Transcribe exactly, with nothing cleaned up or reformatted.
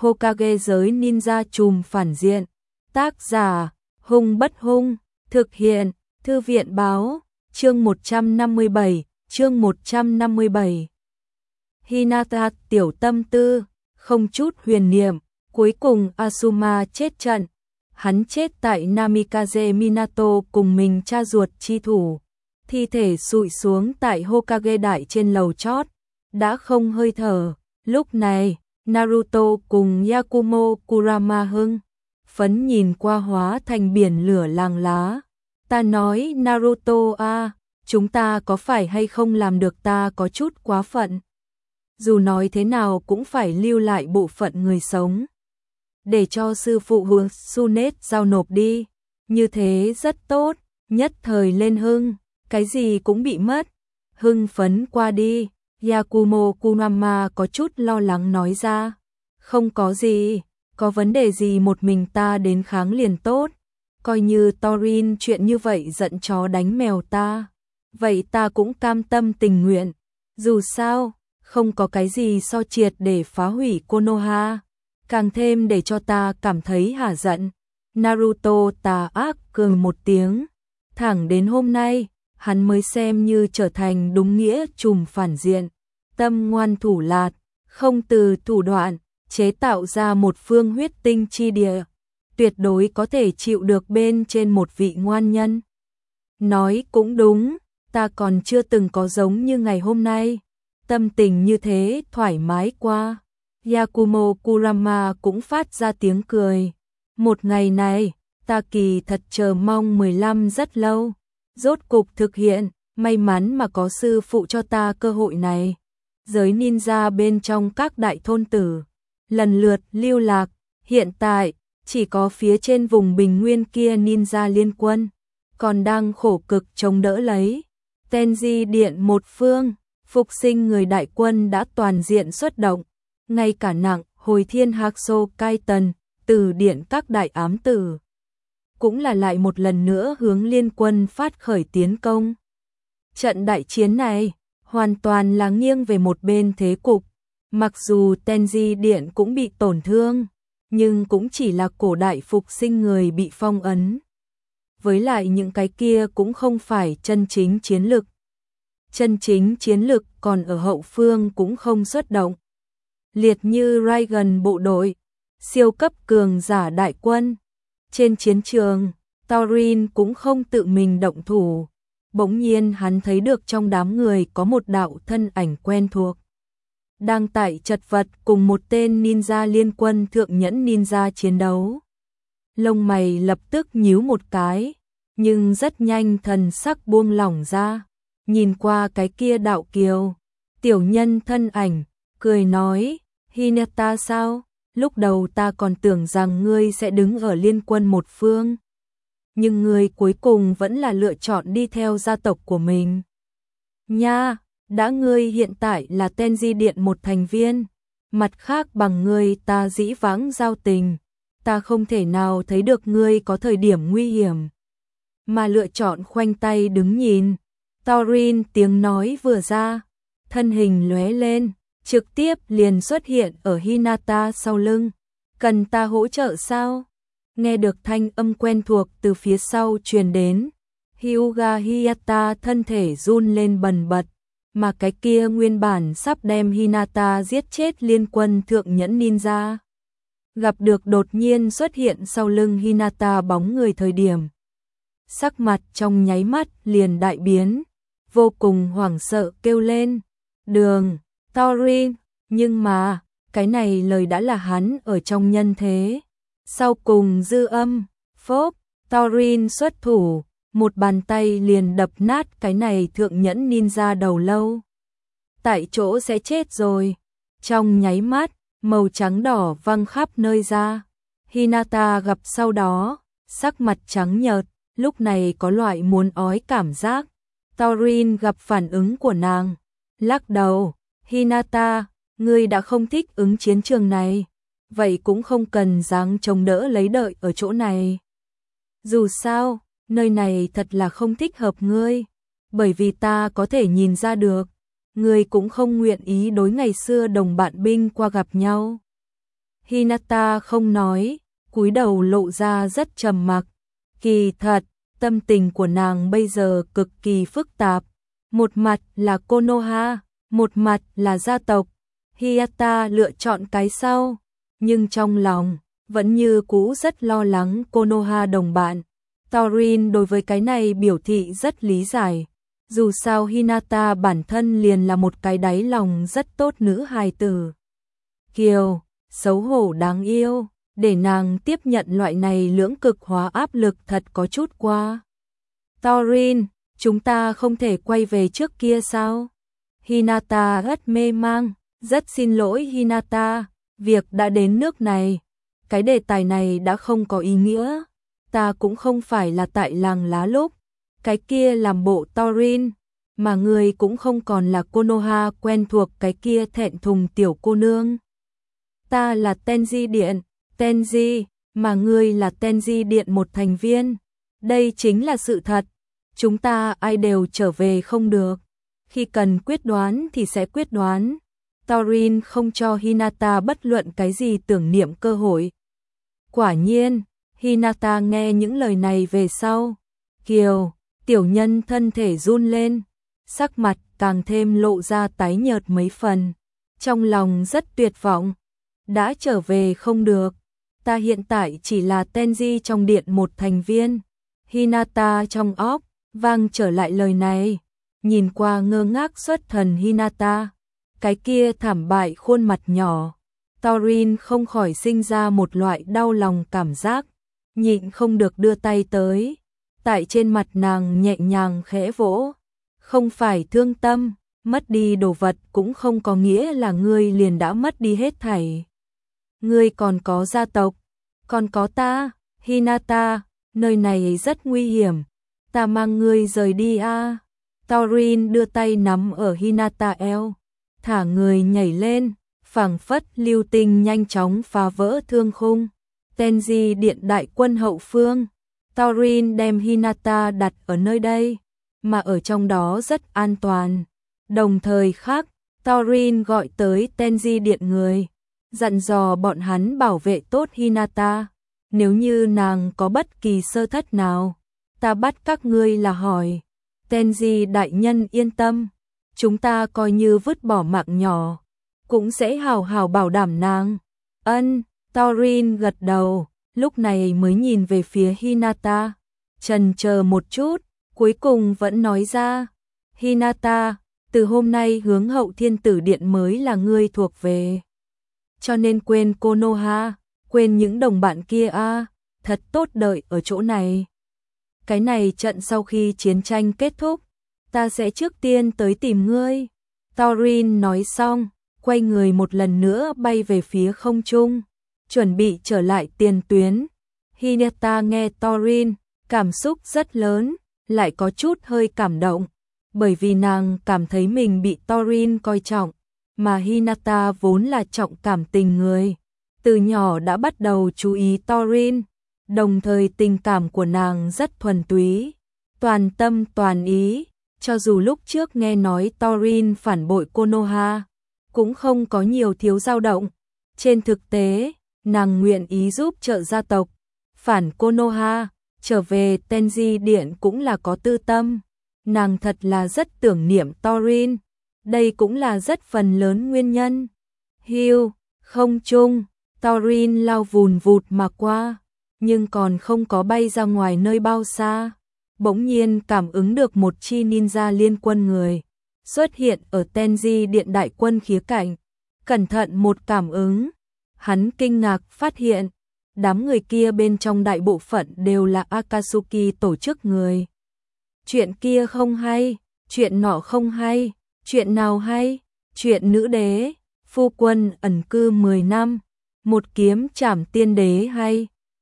Hokage giới ninja trùm phản diện. Tác giả, Hung Bất Hung, thực hiện, Thư viện báo, chương một trăm năm mươi bảy, chương một trăm năm mươi bảy. Hinata tiểu tâm tư, không chút huyền niệm, cuối cùng Asuma chết trận. Hắn chết tại Namikaze Minato cùng mình cha ruột chi thủ. Thi thể sụi xuống tại Hokage đại trên lầu chót, đã không hơi thở. Lúc này, Naruto cùng Yakumo Kurama hưng phấn nhìn qua hóa thành biển lửa làng lá. Ta nói Naruto à, chúng ta có phải hay không làm được, ta có chút quá phận. Dù nói thế nào cũng phải lưu lại bộ phận người sống. Để cho sư phụ hướng Sunet giao nộp đi. Như thế rất tốt, nhất thời lên hưng, cái gì cũng bị mất. Hưng phấn qua đi, Yakumo Kurama có chút lo lắng nói ra. Không có gì, có vấn đề gì một mình ta đến kháng liền tốt. Coi như Torin chuyện như vậy giận chó đánh mèo ta. Vậy ta cũng cam tâm tình nguyện. Dù sao, không có cái gì so triệt để phá hủy Konoha. Càng thêm để cho ta cảm thấy hả giận. Naruto tà ác cười một tiếng. Thẳng đến hôm nay, hắn mới xem như trở thành đúng nghĩa trùm phản diện. Tâm ngoan thủ lạt, không từ thủ đoạn, chế tạo ra một phương huyết tinh chi địa. Tuyệt đối có thể chịu được bên trên một vị ngoan nhân. Nói cũng đúng, ta còn chưa từng có giống như ngày hôm nay. Tâm tình như thế thoải mái qua. Yakumo Kurama cũng phát ra tiếng cười. Một ngày này, ta kỳ thật chờ mong mười lăm rất lâu. Rốt cục thực hiện, may mắn mà có sư phụ cho ta cơ hội này. Giới ninja bên trong các đại thôn tử, lần lượt lưu lạc, hiện tại, chỉ có phía trên vùng bình nguyên kia ninja liên quân, còn đang khổ cực chống đỡ lấy. Tenji điện một phương, phục sinh người đại quân đã toàn diện xuất động. Ngay cả nặng, hồi thiên Hakuso Kaiten, từ điện các đại ám tử. Cũng là lại một lần nữa hướng liên quân phát khởi tiến công. Trận đại chiến này, hoàn toàn là nghiêng về một bên thế cục. Mặc dù Tenji điện cũng bị tổn thương, nhưng cũng chỉ là cổ đại phục sinh người bị phong ấn. Với lại những cái kia cũng không phải chân chính chiến lực. Chân chính chiến lực còn ở hậu phương cũng không xuất động. Liệt như Raigan bộ đội, siêu cấp cường giả đại quân. Trên chiến trường, Torin cũng không tự mình động thủ. Bỗng nhiên hắn thấy được trong đám người có một đạo thân ảnh quen thuộc. Đang tại chật vật cùng một tên ninja liên quân thượng nhẫn ninja chiến đấu. Lông mày lập tức nhíu một cái, nhưng rất nhanh thần sắc buông lỏng ra. Nhìn qua cái kia đạo kiều, tiểu nhân thân ảnh, cười nói, Hinata sao? Lúc đầu ta còn tưởng rằng ngươi sẽ đứng ở liên quân một phương. Nhưng ngươi cuối cùng vẫn là lựa chọn đi theo gia tộc của mình. Nha, đã ngươi hiện tại là Tenji điện một thành viên. Mặt khác bằng ngươi ta dĩ vãng giao tình. Ta không thể nào thấy được ngươi có thời điểm nguy hiểm. Mà lựa chọn khoanh tay đứng nhìn. Torin tiếng nói vừa ra. Thân hình lóe lên. Trực tiếp liền xuất hiện ở Hinata sau lưng. Cần ta hỗ trợ sao? Nghe được thanh âm quen thuộc từ phía sau truyền đến. Hyuga Hiyata thân thể run lên bần bật. Mà cái kia nguyên bản sắp đem Hinata giết chết liên quân thượng nhẫn ninja. Gặp được đột nhiên xuất hiện sau lưng Hinata bóng người thời điểm. Sắc mặt trong nháy mắt liền đại biến. Vô cùng hoảng sợ kêu lên. Đường! Torin, nhưng mà, cái này lời đã là hắn ở trong nhân thế. Sau cùng dư âm, phốp, Torin xuất thủ, một bàn tay liền đập nát cái này thượng nhẫn ninja đầu lâu. Tại chỗ sẽ chết rồi. Trong nháy mắt, màu trắng đỏ văng khắp nơi ra. Hinata gặp sau đó, sắc mặt trắng nhợt, lúc này có loại muốn ói cảm giác. Torin gặp phản ứng của nàng, lắc đầu. Hinata, ngươi đã không thích ứng chiến trường này, vậy cũng không cần dáng chống đỡ lấy đợi ở chỗ này. Dù sao, nơi này thật là không thích hợp ngươi, bởi vì ta có thể nhìn ra được, ngươi cũng không nguyện ý đối ngày xưa đồng bạn binh qua gặp nhau. Hinata không nói, cúi đầu lộ ra rất trầm mặc. Kỳ thật, tâm tình của nàng bây giờ cực kỳ phức tạp. Một mặt là Konoha, một mặt là gia tộc. Hinata lựa chọn cái sau, nhưng trong lòng vẫn như cũ rất lo lắng Konoha đồng bạn. Thorin đối với cái này biểu thị rất lý giải. Dù sao Hinata bản thân liền là một cái đáy lòng rất tốt nữ hài tử. Kiều, xấu hổ đáng yêu, để nàng tiếp nhận loại này lưỡng cực hóa áp lực thật có chút quá. Thorin, chúng ta không thể quay về trước kia sao? Hinata rất mê mang, rất xin lỗi Hinata, việc đã đến nước này. Cái đề tài này đã không có ý nghĩa. Ta cũng không phải là tại làng lá lúc. Cái kia làm bộ Thorin, mà người cũng không còn là Konoha quen thuộc cái kia thẹn thùng tiểu cô nương. Ta là Tenji Điện, Tenji, mà ngươi là Tenji Điện một thành viên. Đây chính là sự thật. Chúng ta ai đều trở về không được. Khi cần quyết đoán thì sẽ quyết đoán. Thorin không cho Hinata bất luận cái gì tưởng niệm cơ hội. Quả nhiên, Hinata nghe những lời này về sau. Kiều, tiểu nhân thân thể run lên, sắc mặt càng thêm lộ ra tái nhợt mấy phần. Trong lòng rất tuyệt vọng. Đã trở về không được. Ta hiện tại chỉ là Tenji trong điện một thành viên. Hinata trong óc vang trở lại lời này. Nhìn qua ngơ ngác xuất thần Hinata, cái kia thảm bại khuôn mặt nhỏ, Thorin không khỏi sinh ra một loại đau lòng cảm giác, nhịn không được đưa tay tới, tại trên mặt nàng nhẹ nhàng khẽ vỗ. Không phải thương tâm, mất đi đồ vật cũng không có nghĩa là ngươi liền đã mất đi hết thảy. Ngươi còn có gia tộc, còn có ta, Hinata, nơi này rất nguy hiểm, ta mang ngươi rời đi a. À. Thorin đưa tay nắm ở Hinata eo, thả người nhảy lên, phảng phất lưu tinh nhanh chóng phá vỡ thương khung. Tenji Điện đại quân hậu phương, Thorin đem Hinata đặt ở nơi đây, mà ở trong đó rất an toàn. Đồng thời khác, Thorin gọi tới Tenji Điện người, dặn dò bọn hắn bảo vệ tốt Hinata. Nếu như nàng có bất kỳ sơ thất nào, ta bắt các ngươi là hỏi. Tenji đại nhân yên tâm, chúng ta coi như vứt bỏ mạng nhỏ, cũng sẽ hào hào bảo đảm nàng. Ân, Thorin gật đầu, lúc này mới nhìn về phía Hinata, chần chờ một chút, cuối cùng vẫn nói ra. Hinata, từ hôm nay hướng Hậu Thiên Tử Điện mới là ngươi thuộc về. Cho nên quên Konoha, quên những đồng bạn kia a, à, thật tốt đợi ở chỗ này. Cái này trận sau khi chiến tranh kết thúc, ta sẽ trước tiên tới tìm ngươi. Thorin nói xong, quay người một lần nữa bay về phía không trung, chuẩn bị trở lại tiền tuyến. Hinata nghe Thorin, cảm xúc rất lớn, lại có chút hơi cảm động, bởi vì nàng cảm thấy mình bị Thorin coi trọng, mà Hinata vốn là trọng cảm tình người. Từ nhỏ đã bắt đầu chú ý Thorin, đồng thời tình cảm của nàng rất thuần túy, toàn tâm toàn ý, cho dù lúc trước nghe nói Thorin phản bội Konoha, cũng không có nhiều thiếu dao động. Trên thực tế, nàng nguyện ý giúp trợ gia tộc, phản Konoha, trở về Tenji Điện cũng là có tư tâm. Nàng thật là rất tưởng niệm Thorin, đây cũng là rất phần lớn nguyên nhân. Hiu, không trung, Thorin lao vùn vụt mà qua, nhưng còn không có bay ra ngoài nơi bao xa, bỗng nhiên cảm ứng được một chi ninja liên quân người xuất hiện ở Tenji Điện đại quân khía cạnh. Cẩn thận một cảm ứng, hắn kinh ngạc phát hiện, đám người kia bên trong đại bộ phận đều là Akatsuki tổ chức người. Chuyện kia không hay, chuyện nọ không hay, chuyện nào hay, chuyện nữ đế, phu quân ẩn cư mười năm, một kiếm trảm tiên đế hay,